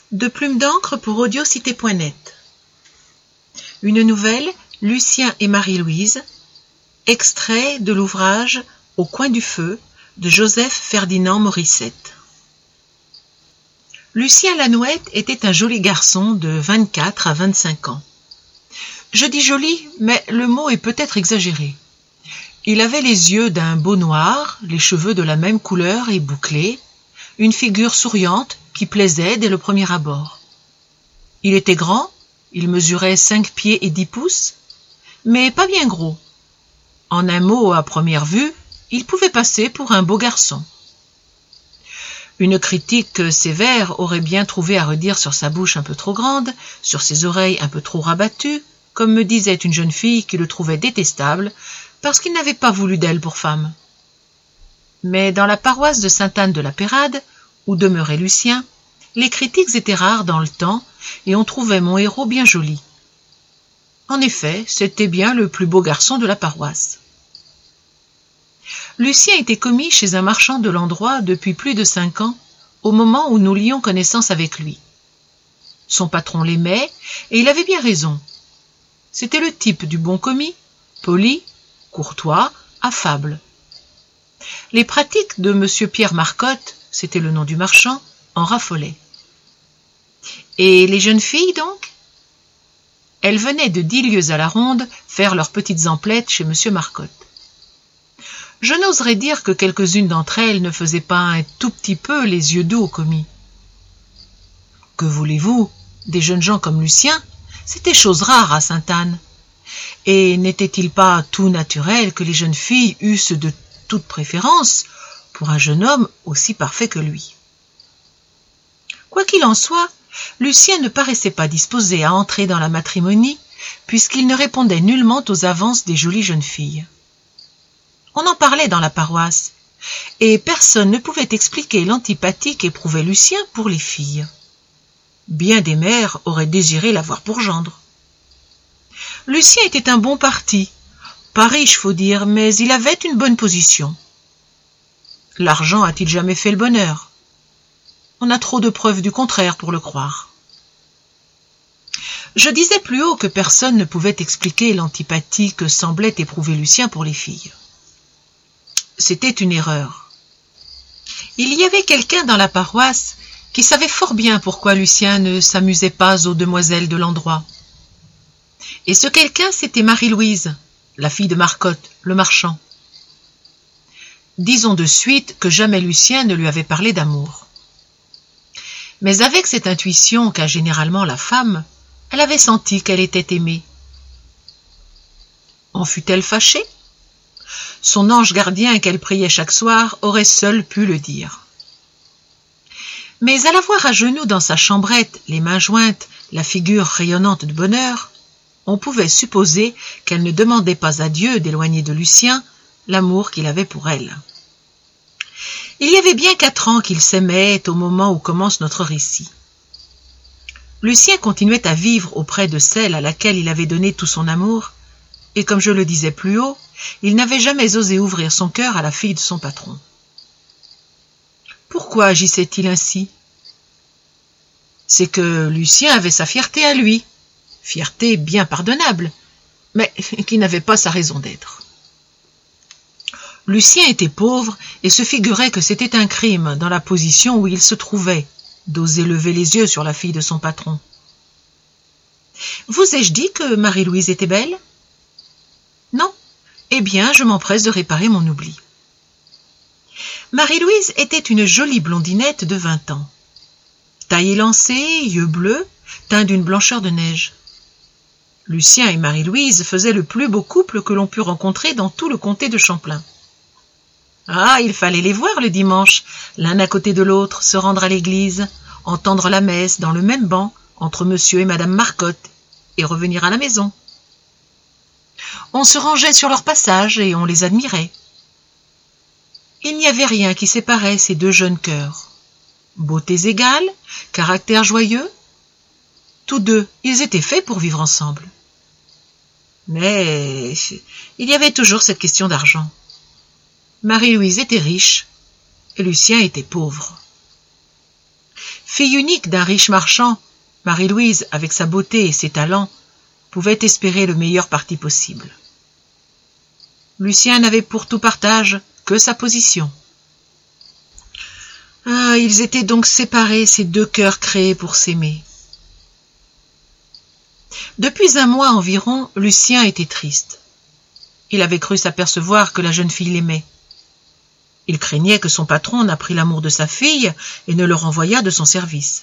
De plumes d'encre pour audiocité.net. Une nouvelle, Lucien et Marie-Louise, extrait de l'ouvrage Au coin du feu de Joseph Ferdinand Morissette. Lucien Lanouette était un joli garçon de 24 à 25 ans. Je dis joli, mais le mot est peut-être exagéré. Il avait les yeux d'un beau noir, les cheveux de la même couleur et bouclés, une figure souriante qui plaisait dès le premier abord. Il était grand, il mesurait 5 pieds et 10 pouces, mais pas bien gros. En un mot, à première vue, il pouvait passer pour un beau garçon. Une critique sévère aurait bien trouvé à redire sur sa bouche un peu trop grande, sur ses oreilles un peu trop rabattues, comme me disait une jeune fille qui le trouvait détestable parce qu'il n'avait pas voulu d'elle pour femme. Mais dans la paroisse de Sainte-Anne-de-la-Pérade, où demeurait Lucien, les critiques étaient rares dans le temps et on trouvait mon héros bien joli. En effet, c'était bien le plus beau garçon de la paroisse. Lucien était commis chez un marchand de l'endroit depuis plus de 5 ans, au moment où nous lions connaissance avec lui. Son patron l'aimait, et il avait bien raison. C'était le type du bon commis, poli, courtois, affable. Les pratiques de M. Pierre Marcotte, c'était le nom du marchand, en raffolaient. Et les jeunes filles, donc? Elles venaient de 10 lieues à la ronde faire leurs petites emplettes chez M. Marcotte. Je n'oserais dire que quelques-unes d'entre elles ne faisaient pas un tout petit peu les yeux doux au commis. Que voulez-vous, des jeunes gens comme Lucien, c'était chose rare à Sainte-Anne. Et n'était-il pas tout naturel que les jeunes filles eussent de toute préférence pour un jeune homme aussi parfait que lui? Quoi qu'il en soit, Lucien ne paraissait pas disposé à entrer dans la matrimonie, puisqu'il ne répondait nullement aux avances des jolies jeunes filles. On en parlait dans la paroisse, et personne ne pouvait expliquer l'antipathie qu'éprouvait Lucien pour les filles. Bien des mères auraient désiré l'avoir pour gendre. Lucien était un bon parti, pas riche faut dire, mais il avait une bonne position. L'argent a-t-il jamais fait le bonheur? On a trop de preuves du contraire pour le croire. Je disais plus haut que personne ne pouvait expliquer l'antipathie que semblait éprouver Lucien pour les filles. C'était une erreur. Il y avait quelqu'un dans la paroisse qui savait fort bien pourquoi Lucien ne s'amusait pas aux demoiselles de l'endroit. Et ce quelqu'un, c'était Marie-Louise, la fille de Marcotte, le marchand. Disons de suite que jamais Lucien ne lui avait parlé d'amour. Mais avec cette intuition qu'a généralement la femme, elle avait senti qu'elle était aimée. En fut-elle fâchée? Son ange gardien qu'elle priait chaque soir aurait seul pu le dire. Mais à la voir à genoux dans sa chambrette, les mains jointes, la figure rayonnante de bonheur, on pouvait supposer qu'elle ne demandait pas à Dieu d'éloigner de Lucien l'amour qu'il avait pour elle. Il y avait bien 4 ans qu'ils s'aimaient au moment où commence notre récit. Lucien continuait à vivre auprès de celle à laquelle il avait donné tout son amour, et comme je le disais plus haut, il n'avait jamais osé ouvrir son cœur à la fille de son patron. Pourquoi agissait-il ainsi? C'est que Lucien avait sa fierté à lui, fierté bien pardonnable, mais qui n'avait pas sa raison d'être. Lucien était pauvre et se figurait que c'était un crime, dans la position où il se trouvait, d'oser lever les yeux sur la fille de son patron. Vous ai-je dit que Marie-Louise était belle? Non? Eh bien, je m'empresse de réparer mon oubli. Marie-Louise était une jolie blondinette de 20 ans. Taille élancée, yeux bleus, teint d'une blancheur de neige. Lucien et Marie-Louise faisaient le plus beau couple que l'on put rencontrer dans tout le comté de Champlain. Ah, il fallait les voir le dimanche, l'un à côté de l'autre, se rendre à l'église, entendre la messe dans le même banc entre monsieur et madame Marcotte, et revenir à la maison. On se rangeait sur leur passage et on les admirait. Il n'y avait rien qui séparait ces 2 jeunes cœurs. Beautés égales, caractères joyeux. Tous 2, ils étaient faits pour vivre ensemble. Mais il y avait toujours cette question d'argent. Marie-Louise était riche et Lucien était pauvre. Fille unique d'un riche marchand, Marie-Louise, avec sa beauté et ses talents, pouvait espérer le meilleur parti possible. Lucien n'avait pour tout partage que sa position. Ah, ils étaient donc séparés, ces deux cœurs créés pour s'aimer. Depuis un mois environ, Lucien était triste. Il avait cru s'apercevoir que la jeune fille l'aimait. Il craignait que son patron n'apprît l'amour de sa fille et ne le renvoyât de son service.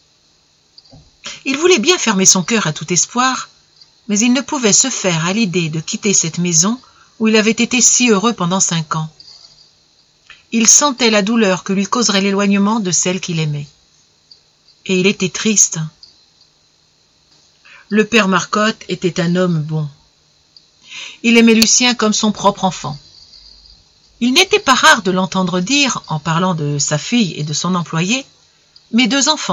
Il voulait bien fermer son cœur à tout espoir, mais il ne pouvait se faire à l'idée de quitter cette maison où il avait été si heureux pendant 5 ans. Il sentait la douleur que lui causerait l'éloignement de celle qu'il aimait. Et il était triste. Le père Marcotte était un homme bon. Il aimait Lucien comme son propre enfant. Il n'était pas rare de l'entendre dire, en parlant de sa fille et de son employé, « mes 2 enfants ».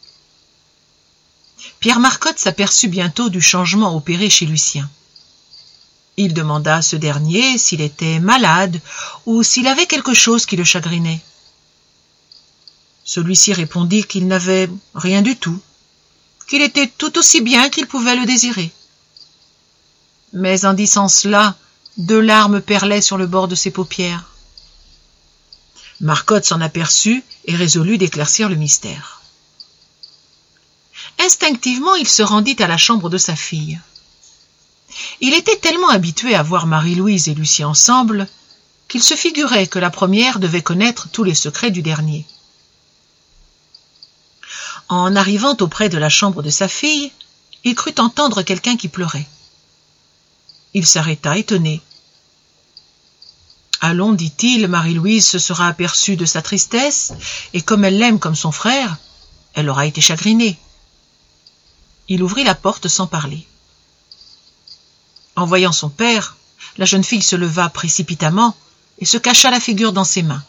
Pierre Marcotte s'aperçut bientôt du changement opéré chez Lucien. Il demanda à ce dernier s'il était malade ou s'il avait quelque chose qui le chagrinait. Celui-ci répondit qu'il n'avait rien du tout, qu'il était tout aussi bien qu'il pouvait le désirer. Mais en disant cela, 2 larmes perlaient sur le bord de ses paupières. Marcotte s'en aperçut et résolut d'éclaircir le mystère. Instinctivement, il se rendit à la chambre de sa fille. Il était tellement habitué à voir Marie-Louise et Lucien ensemble qu'il se figurait que la première devait connaître tous les secrets du dernier. En arrivant auprès de la chambre de sa fille, il crut entendre quelqu'un qui pleurait. Il s'arrêta étonné. « Allons, dit-il, Marie-Louise se sera aperçue de sa tristesse, et comme elle l'aime comme son frère, elle aura été chagrinée. » Il ouvrit la porte sans parler. En voyant son père, la jeune fille se leva précipitamment et se cacha la figure dans ses mains.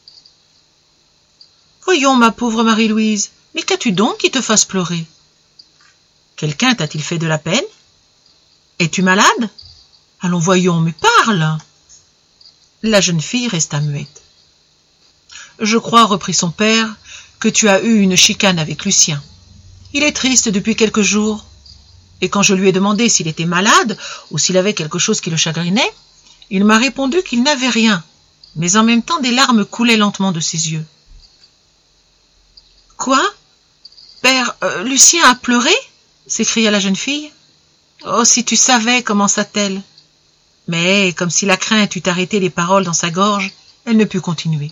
« Voyons, ma pauvre Marie-Louise, mais qu'as-tu donc qui te fasse pleurer? Quelqu'un t'a-t-il fait de la peine? Es-tu malade? Allons, voyons, mais parle !» La jeune fille resta muette. « Je crois, reprit son père, que tu as eu une chicane avec Lucien. Il est triste depuis quelques jours. Et quand je lui ai demandé s'il était malade ou s'il avait quelque chose qui le chagrinait, il m'a répondu qu'il n'avait rien, mais en même temps des larmes coulaient lentement de ses yeux. « Quoi? Père, Lucien a pleuré ?» s'écria la jeune fille. « Oh, si tu savais, commença-t-elle. » Mais, comme si la crainte eût arrêté les paroles dans sa gorge, elle ne put continuer.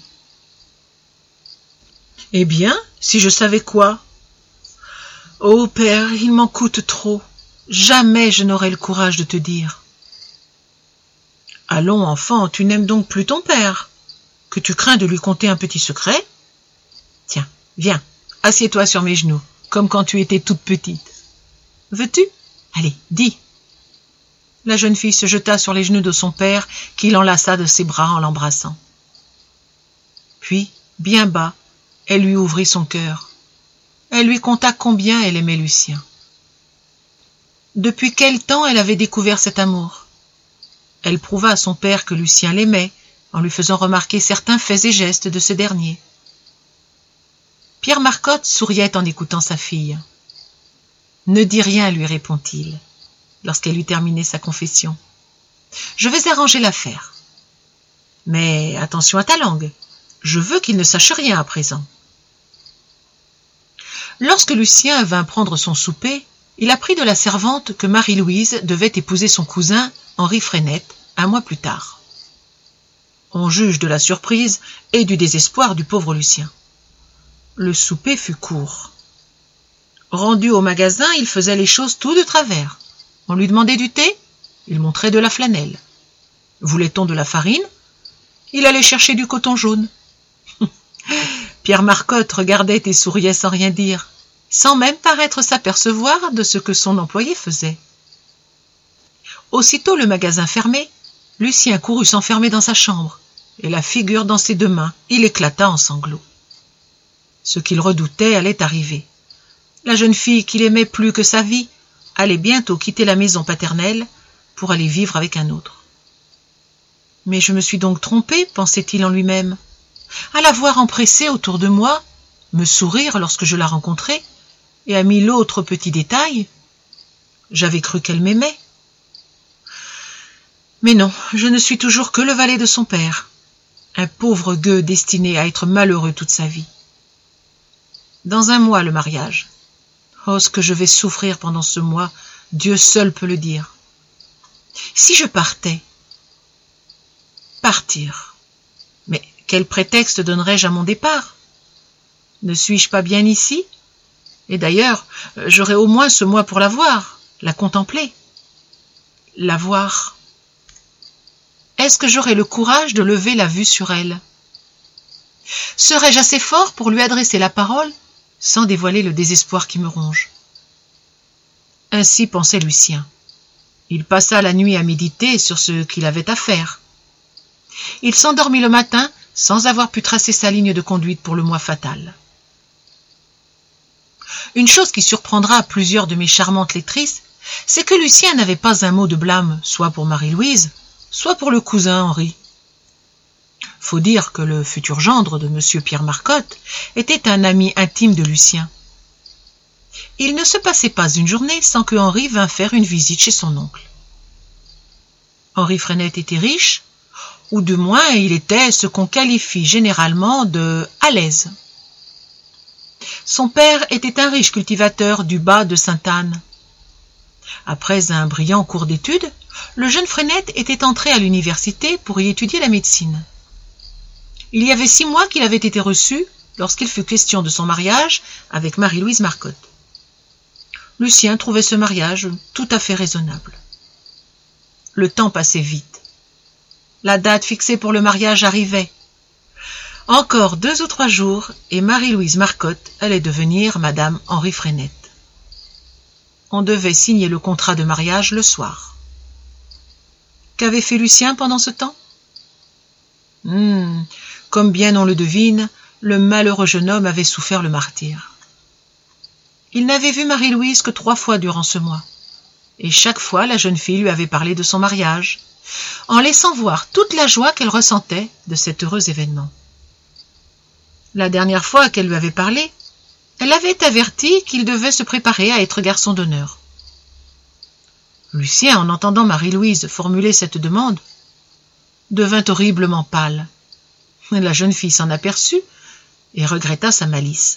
« Eh bien, si je savais quoi? Oh, père, il m'en coûte trop. Jamais je n'aurai le courage de te dire. »« Allons, enfant, tu n'aimes donc plus ton père? Que tu crains de lui conter un petit secret? Tiens, viens, assieds-toi sur mes genoux, comme quand tu étais toute petite. Veux-tu? Allez, dis. » La jeune fille se jeta sur les genoux de son père, qui l'enlaça de ses bras en l'embrassant. Puis, bien bas, elle lui ouvrit son cœur. Elle lui conta combien elle aimait Lucien. Depuis quel temps elle avait découvert cet amour? Elle prouva à son père que Lucien l'aimait, en lui faisant remarquer certains faits et gestes de ce dernier. Pierre Marcotte souriait en écoutant sa fille. « Ne dis rien, lui répond-il, lorsqu'elle eut terminé sa confession. « Je vais arranger l'affaire. Mais attention à ta langue, je veux qu'il ne sache rien à présent. » Lorsque Lucien vint prendre son souper, il apprit de la servante que Marie-Louise devait épouser son cousin, Henri Frenette, 1 mois plus tard. On juge de la surprise et du désespoir du pauvre Lucien. Le souper fut court. Rendu au magasin, il faisait les choses tout de travers. On lui demandait du thé, il montrait de la flanelle. Voulait-on de la farine? Il allait chercher du coton jaune. Pierre Marcotte regardait et souriait sans rien dire, sans même paraître s'apercevoir de ce que son employé faisait. Aussitôt le magasin fermé, Lucien courut s'enfermer dans sa chambre, et la figure dans ses 2 mains, il éclata en sanglots. Ce qu'il redoutait allait arriver. La jeune fille qu'il aimait plus que sa vie allait bientôt quitter la maison paternelle pour aller vivre avec un autre. « Mais je me suis donc trompé, pensait-il en lui-même. À la voir empressée autour de moi, me sourire lorsque je la rencontrai, et à mille autres petits détails. J'avais cru qu'elle m'aimait. Mais non, je ne suis toujours que le valet de son père, un pauvre gueux destiné à être malheureux toute sa vie. Dans un mois, le mariage. Oh, ce que je vais souffrir pendant ce mois, Dieu seul peut le dire. Si je partais, partir. Mais quel prétexte donnerais-je à mon départ? Ne suis-je pas bien ici? Et d'ailleurs, j'aurai au moins ce mois pour la voir, la contempler. La voir. Est-ce que j'aurai le courage de lever la vue sur elle? Serais-je assez fort pour lui adresser la parole sans dévoiler le désespoir qui me ronge? Ainsi pensait Lucien. Il passa la nuit à méditer sur ce qu'il avait à faire. Il s'endormit le matin sans avoir pu tracer sa ligne de conduite pour le mois fatal. Une chose qui surprendra plusieurs de mes charmantes lectrices, c'est que Lucien n'avait pas un mot de blâme, soit pour Marie-Louise, soit pour le cousin Henri. Faut dire que le futur gendre de M. Pierre Marcotte était un ami intime de Lucien. Il ne se passait pas une journée sans que Henri vînt faire une visite chez son oncle. Henri Frenette était riche, ou du moins il était ce qu'on qualifie généralement de « à l'aise ». Son père était un riche cultivateur du bas de Sainte-Anne. Après un brillant cours d'études, le jeune Frenette était entré à l'université pour y étudier la médecine. Il y avait 6 mois qu'il avait été reçu lorsqu'il fut question de son mariage avec Marie-Louise Marcotte. Lucien trouvait ce mariage tout à fait raisonnable. Le temps passait vite. La date fixée pour le mariage arrivait. Encore 2 ou 3 jours et Marie-Louise Marcotte allait devenir Madame Henri Frenette. On devait signer le contrat de mariage le soir. Qu'avait fait Lucien pendant ce temps? Comme bien on le devine, le malheureux jeune homme avait souffert le martyre. Il n'avait vu Marie-Louise que 3 fois durant ce mois, et chaque fois la jeune fille lui avait parlé de son mariage, en laissant voir toute la joie qu'elle ressentait de cet heureux événement. La dernière fois qu'elle lui avait parlé, elle avait averti qu'il devait se préparer à être garçon d'honneur. Lucien, en entendant Marie-Louise formuler cette demande, devint horriblement pâle. La jeune fille s'en aperçut et regretta sa malice.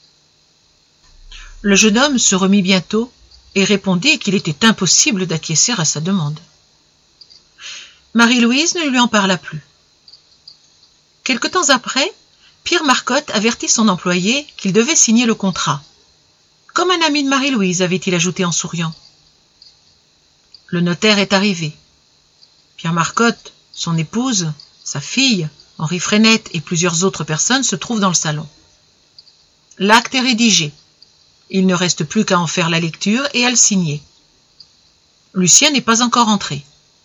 Le jeune homme se remit bientôt et répondit qu'il était impossible d'acquiescer à sa demande. Marie-Louise ne lui en parla plus. Quelque temps après, Pierre Marcotte avertit son employé qu'il devait signer le contrat. Comme un ami de Marie-Louise, avait-il ajouté en souriant. Le notaire est arrivé. Pierre Marcotte, son épouse, sa fille, Henri Frenette et plusieurs autres personnes se trouvent dans le salon. L'acte est rédigé. Il ne reste plus qu'à en faire la lecture et à le signer. Lucien n'est pas encore entré.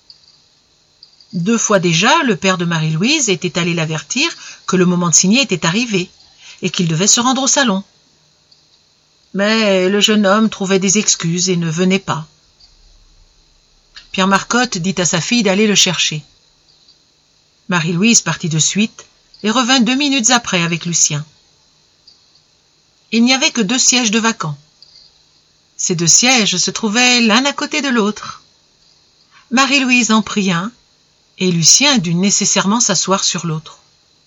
2 fois déjà, le père de Marie-Louise était allé l'avertir que le moment de signer était arrivé et qu'il devait se rendre au salon. Mais le jeune homme trouvait des excuses et ne venait pas. Pierre Marcotte dit à sa fille d'aller le chercher. Marie-Louise partit de suite et revint 2 minutes après avec Lucien. Il n'y avait que 2 sièges de vacants. Ces 2 sièges se trouvaient l'un à côté de l'autre. Marie-Louise en prit un, et Lucien dut nécessairement s'asseoir sur l'autre.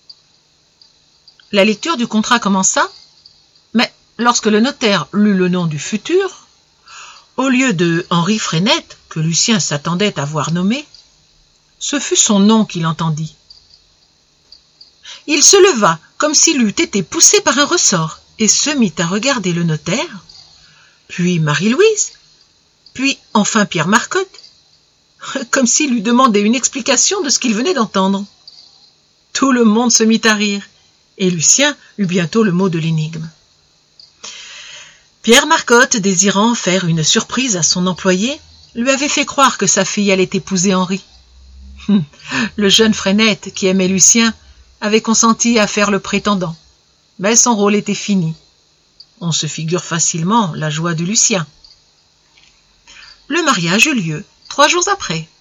La lecture du contrat commença, mais lorsque le notaire lut le nom du futur, au lieu de Henri Frenette, que Lucien s'attendait à voir nommé, ce fut son nom qu'il entendit. Il se leva comme s'il eût été poussé par un ressort et se mit à regarder le notaire, puis Marie-Louise, puis enfin Pierre Marcotte, comme s'il lui demandait une explication de ce qu'il venait d'entendre. Tout le monde se mit à rire, et Lucien eut bientôt le mot de l'énigme. Pierre Marcotte, désirant faire une surprise à son employé, lui avait fait croire que sa fille allait épouser Henri. Le jeune Frenette, qui aimait Lucien, avait consenti à faire le prétendant, mais son rôle était fini. On se figure facilement la joie de Lucien. Le mariage eut lieu 3 jours après.